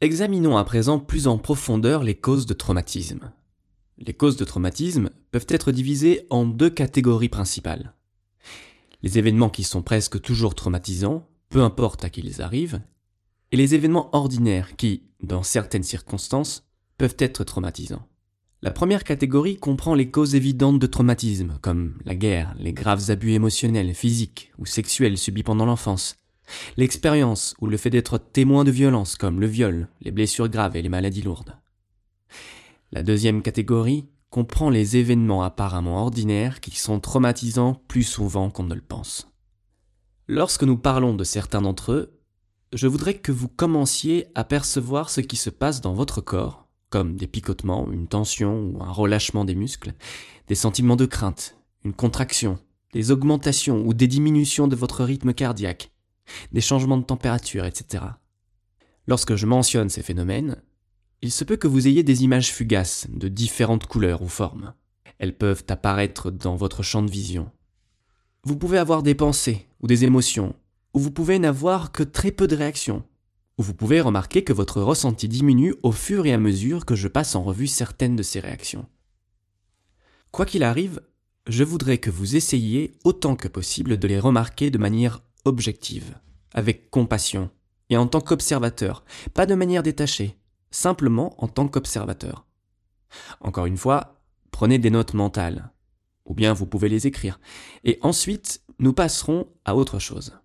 Examinons à présent plus en profondeur les causes de traumatisme. Les causes de traumatisme peuvent être divisées en deux catégories principales. Les événements qui sont presque toujours traumatisants, peu importe à qui ils arrivent, et les événements ordinaires qui, dans certaines circonstances, peuvent être traumatisants. La première catégorie comprend les causes évidentes de traumatisme, comme la guerre, les graves abus émotionnels, physiques ou sexuels subis pendant l'enfance, l'expérience ou le fait d'être témoin de violences comme le viol, les blessures graves et les maladies lourdes. La deuxième catégorie comprend les événements apparemment ordinaires qui sont traumatisants plus souvent qu'on ne le pense. Lorsque nous parlons de certains d'entre eux, je voudrais que vous commenciez à percevoir ce qui se passe dans votre corps, comme des picotements, une tension ou un relâchement des muscles, des sentiments de crainte, une contraction, des augmentations ou des diminutions de votre rythme cardiaque, des changements de température, etc. Lorsque je mentionne ces phénomènes, il se peut que vous ayez des images fugaces de différentes couleurs ou formes. Elles peuvent apparaître dans votre champ de vision. Vous pouvez avoir des pensées ou des émotions, ou vous pouvez n'avoir que très peu de réactions, ou vous pouvez remarquer que votre ressenti diminue au fur et à mesure que je passe en revue certaines de ces réactions. Quoi qu'il arrive, je voudrais que vous essayiez autant que possible de les remarquer de manière objective, avec compassion, et en tant qu'observateur, pas de manière détachée, simplement en tant qu'observateur. Encore une fois, prenez des notes mentales, ou bien vous pouvez les écrire, et ensuite nous passerons à autre chose.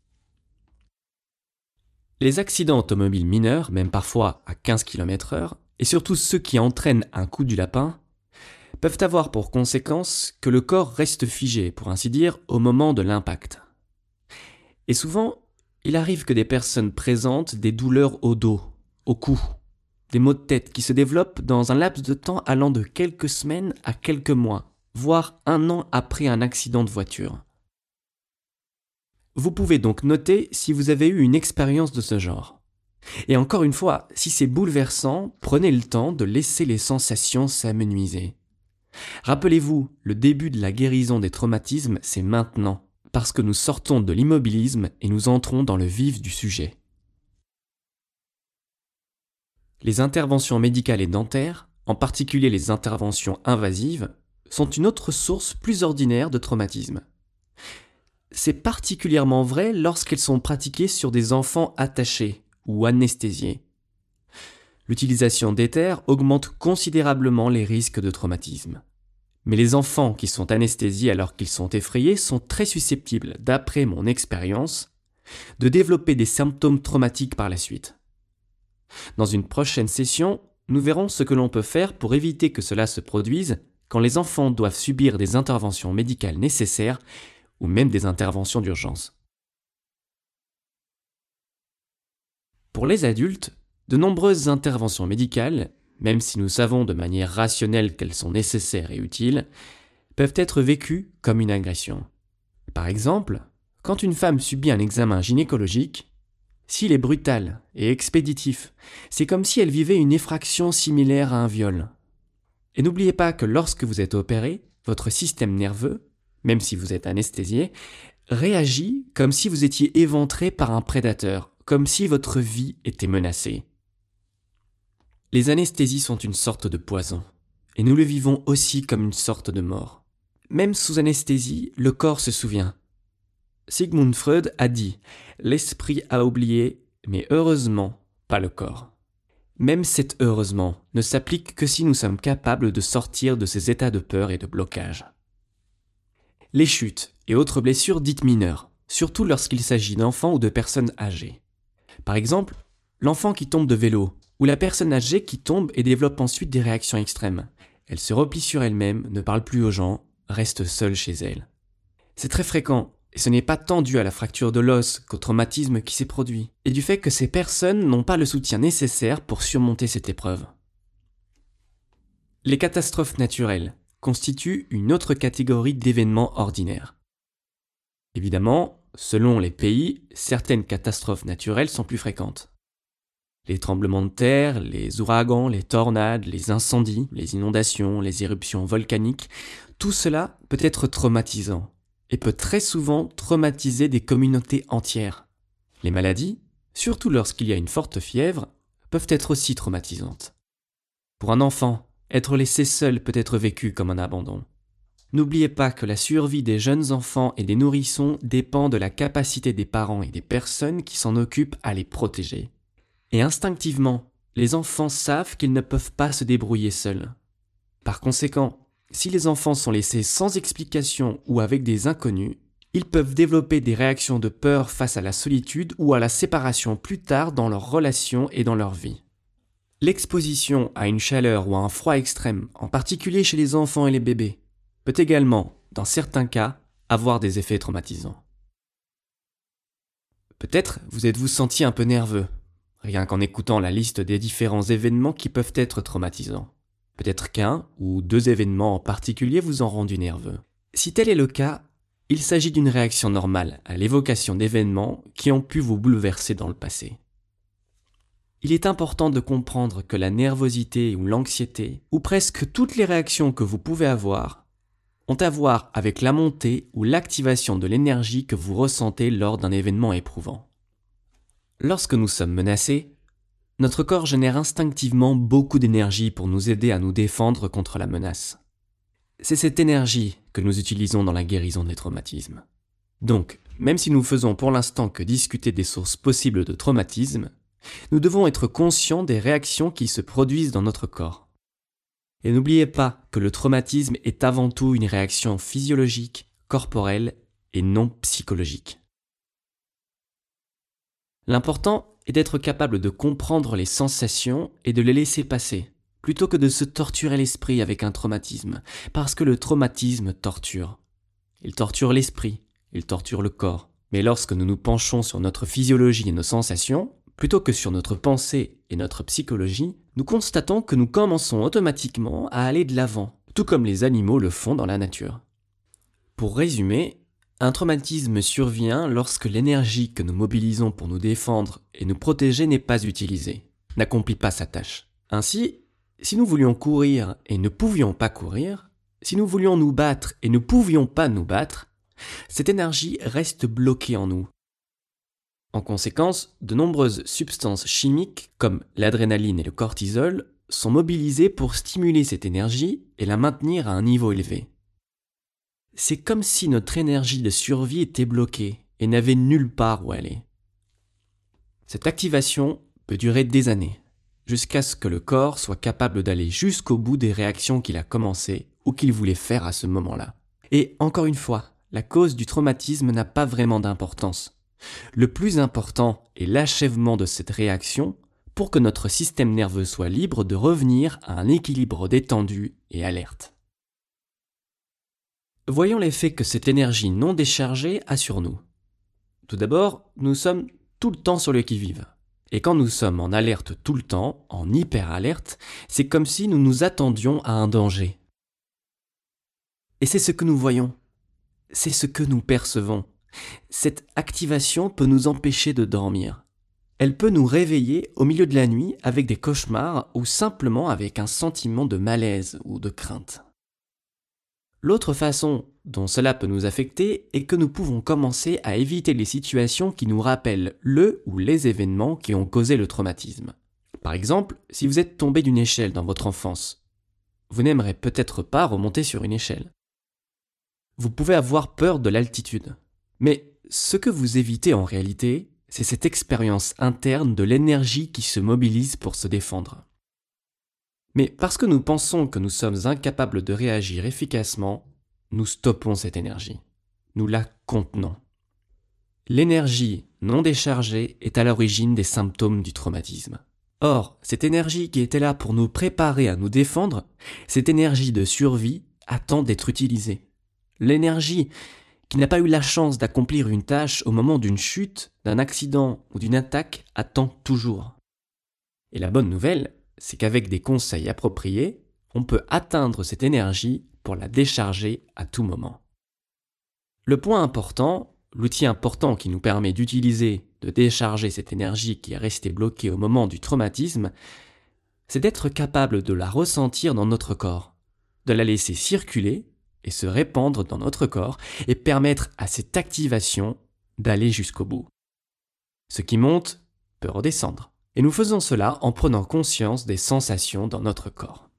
Les accidents automobiles mineurs, même parfois à 15 km/h, et surtout ceux qui entraînent un coup du lapin, peuvent avoir pour conséquence que le corps reste figé, pour ainsi dire, au moment de l'impact. Et souvent, il arrive que des personnes présentent des douleurs au dos, au cou, des maux de tête qui se développent dans un laps de temps allant de quelques semaines à quelques mois, voire 1 an après un accident de voiture. Vous pouvez donc noter si vous avez eu une expérience de ce genre. Et encore une fois, si c'est bouleversant, prenez le temps de laisser les sensations s'amenuiser. Rappelez-vous, le début de la guérison des traumatismes, c'est maintenant, parce que nous sortons de l'immobilisme et nous entrons dans le vif du sujet. Les interventions médicales et dentaires, en particulier les interventions invasives, sont une autre source plus ordinaire de traumatisme. C'est particulièrement vrai lorsqu'elles sont pratiquées sur des enfants attachés ou anesthésiés. L'utilisation d'éther augmente considérablement les risques de traumatisme. Mais les enfants qui sont anesthésiés alors qu'ils sont effrayés sont très susceptibles, d'après mon expérience, de développer des symptômes traumatiques par la suite. Dans une prochaine session, nous verrons ce que l'on peut faire pour éviter que cela se produise quand les enfants doivent subir des interventions médicales nécessaires ou même des interventions d'urgence. Pour les adultes, de nombreuses interventions médicales, même si nous savons de manière rationnelle qu'elles sont nécessaires et utiles, peuvent être vécues comme une agression. Par exemple, quand une femme subit un examen gynécologique, s'il est brutal et expéditif, c'est comme si elle vivait une effraction similaire à un viol. Et n'oubliez pas que lorsque vous êtes opéré, votre système nerveux, même si vous êtes anesthésié, réagit comme si vous étiez éventré par un prédateur, comme si votre vie était menacée. Les anesthésies sont une sorte de poison, et nous le vivons aussi comme une sorte de mort. Même sous anesthésie, le corps se souvient. Sigmund Freud a dit « L'esprit a oublié, mais heureusement, pas le corps ». Même cet « heureusement » ne s'applique que si nous sommes capables de sortir de ces états de peur et de blocage. Les chutes et autres blessures dites mineures, surtout lorsqu'il s'agit d'enfants ou de personnes âgées. Par exemple, l'enfant qui tombe de vélo ou la personne âgée qui tombe et développe ensuite des réactions extrêmes. Elle se replie sur elle-même, ne parle plus aux gens, reste seule chez elle. C'est très fréquent et ce n'est pas tant dû à la fracture de l'os qu'au traumatisme qui s'est produit et du fait que ces personnes n'ont pas le soutien nécessaire pour surmonter cette épreuve. Les catastrophes naturelles constituent une autre catégorie d'événements ordinaires. Évidemment, selon les pays, certaines catastrophes naturelles sont plus fréquentes. Les tremblements de terre, les ouragans, les tornades, les incendies, les inondations, les éruptions volcaniques, tout cela peut être traumatisant et peut très souvent traumatiser des communautés entières. Les maladies, surtout lorsqu'il y a une forte fièvre, peuvent être aussi traumatisantes. Pour un enfant, être laissé seul peut être vécu comme un abandon. N'oubliez pas que la survie des jeunes enfants et des nourrissons dépend de la capacité des parents et des personnes qui s'en occupent à les protéger. Et instinctivement, les enfants savent qu'ils ne peuvent pas se débrouiller seuls. Par conséquent, si les enfants sont laissés sans explication ou avec des inconnus, ils peuvent développer des réactions de peur face à la solitude ou à la séparation plus tard dans leurs relations et dans leur vie. L'exposition à une chaleur ou à un froid extrême, en particulier chez les enfants et les bébés, peut également, dans certains cas, avoir des effets traumatisants. Peut-être vous êtes-vous senti un peu nerveux, rien qu'en écoutant la liste des différents événements qui peuvent être traumatisants. Peut-être qu'un ou deux événements en particulier vous ont rendu nerveux. Si tel est le cas, il s'agit d'une réaction normale à l'évocation d'événements qui ont pu vous bouleverser dans le passé. Il est important de comprendre que la nervosité ou l'anxiété, ou presque toutes les réactions que vous pouvez avoir, ont à voir avec la montée ou l'activation de l'énergie que vous ressentez lors d'un événement éprouvant. Lorsque nous sommes menacés, notre corps génère instinctivement beaucoup d'énergie pour nous aider à nous défendre contre la menace. C'est cette énergie que nous utilisons dans la guérison des traumatismes. Donc, même si nous faisons pour l'instant que discuter des sources possibles de traumatisme, nous devons être conscients des réactions qui se produisent dans notre corps. Et n'oubliez pas que le traumatisme est avant tout une réaction physiologique, corporelle et non psychologique. L'important est d'être capable de comprendre les sensations et de les laisser passer, plutôt que de se torturer l'esprit avec un traumatisme, parce que le traumatisme torture. Il torture l'esprit, il torture le corps. Mais lorsque nous nous penchons sur notre physiologie et nos sensations, plutôt que sur notre pensée et notre psychologie, nous constatons que nous commençons automatiquement à aller de l'avant, tout comme les animaux le font dans la nature. Pour résumer, un traumatisme survient lorsque l'énergie que nous mobilisons pour nous défendre et nous protéger n'est pas utilisée, n'accomplit pas sa tâche. Ainsi, si nous voulions courir et ne pouvions pas courir, si nous voulions nous battre et ne pouvions pas nous battre, cette énergie reste bloquée en nous. En conséquence, de nombreuses substances chimiques, comme l'adrénaline et le cortisol, sont mobilisées pour stimuler cette énergie et la maintenir à un niveau élevé. C'est comme si notre énergie de survie était bloquée et n'avait nulle part où aller. Cette activation peut durer des années, jusqu'à ce que le corps soit capable d'aller jusqu'au bout des réactions qu'il a commencées ou qu'il voulait faire à ce moment-là. Et encore une fois, la cause du traumatisme n'a pas vraiment d'importance. Le plus important est l'achèvement de cette réaction pour que notre système nerveux soit libre de revenir à un équilibre détendu et alerte. Voyons l'effet que cette énergie non déchargée a sur nous. Tout d'abord, nous sommes tout le temps sur le qui-vive. Et quand nous sommes en alerte tout le temps, en hyper-alerte, c'est comme si nous nous attendions à un danger. Et c'est ce que nous voyons. C'est ce que nous percevons. Cette activation peut nous empêcher de dormir. Elle peut nous réveiller au milieu de la nuit avec des cauchemars ou simplement avec un sentiment de malaise ou de crainte. L'autre façon dont cela peut nous affecter est que nous pouvons commencer à éviter les situations qui nous rappellent le ou les événements qui ont causé le traumatisme. Par exemple, si vous êtes tombé d'une échelle dans votre enfance, vous n'aimerez peut-être pas remonter sur une échelle. Vous pouvez avoir peur de l'altitude. Mais ce que vous évitez en réalité, c'est cette expérience interne de l'énergie qui se mobilise pour se défendre. Mais parce que nous pensons que nous sommes incapables de réagir efficacement, nous stoppons cette énergie. Nous la contenons. L'énergie non déchargée est à l'origine des symptômes du traumatisme. Or, cette énergie qui était là pour nous préparer à nous défendre, cette énergie de survie attend d'être utilisée. L'énergie qui n'a pas eu la chance d'accomplir une tâche au moment d'une chute, d'un accident ou d'une attaque attend toujours. Et la bonne nouvelle, c'est qu'avec des conseils appropriés, on peut atteindre cette énergie pour la décharger à tout moment. Le point important, l'outil important qui nous permet d'utiliser, de décharger cette énergie qui est restée bloquée au moment du traumatisme, c'est d'être capable de la ressentir dans notre corps, de la laisser circuler et se répandre dans notre corps et permettre à cette activation d'aller jusqu'au bout. Ce qui monte peut redescendre. Et nous faisons cela en prenant conscience des sensations dans notre corps.